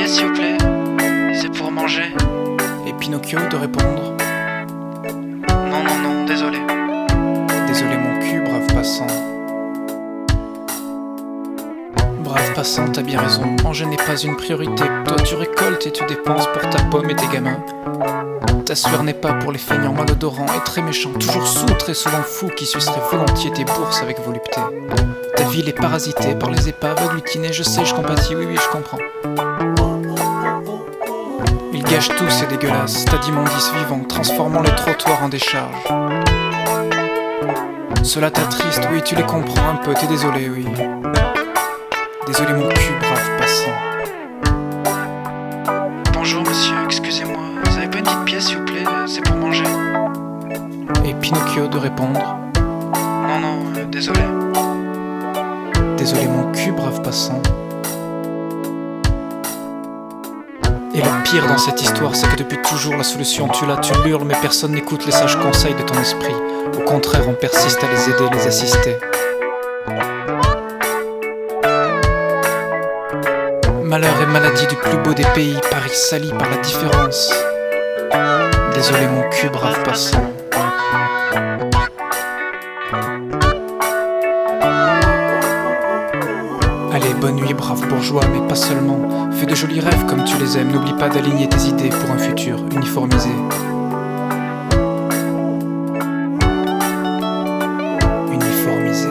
pièce s'il vous plaît? C'est pour manger. Et Pinocchio de répondre: Non, non, non, désolé. Désolé mon cul, brave passant. Brave passant, t'as bien raison, manger n'est pas une priorité. Toi tu récoltes et tu dépenses pour ta pomme et tes gamins. Ta sueur n'est pas pour les feignants malodorants et très méchants, toujours sous, très souvent fous, qui suceraient volontiers tes bourses avec volupté. Ta ville est parasitée par les épaves agglutinées, je sais, je compatis, oui, oui, je comprends. Ils gâchent tout, c'est dégueulasse, tas d'immondices vivants, transformant les trottoirs en décharges. Cela t'attriste, oui, tu les comprends un peu, t'es désolé, oui. Désolé mon cul, brave passant. Bonjour monsieur, excusez-moi, vous avez pas une petite pièce s'il vous plaît? C'est pour manger. Et Pinocchio de répondre: Non, non, désolé. Désolé mon cul, brave passant. Et le pire dans cette histoire, c'est que depuis toujours la solution tu l'as, tu l'hurles, mais personne n'écoute les sages conseils de ton esprit. Au contraire, on persiste à les aider, les assister. Malheur et maladie du plus beau des pays, Paris sali par la différence. Désolé mon cul, brave passant. Allez, bonne nuit, brave bourgeois, mais pas seulement. Fais de jolis rêves comme tu les aimes, n'oublie pas d'aligner tes idées pour un futur uniformisé. Uniformisé.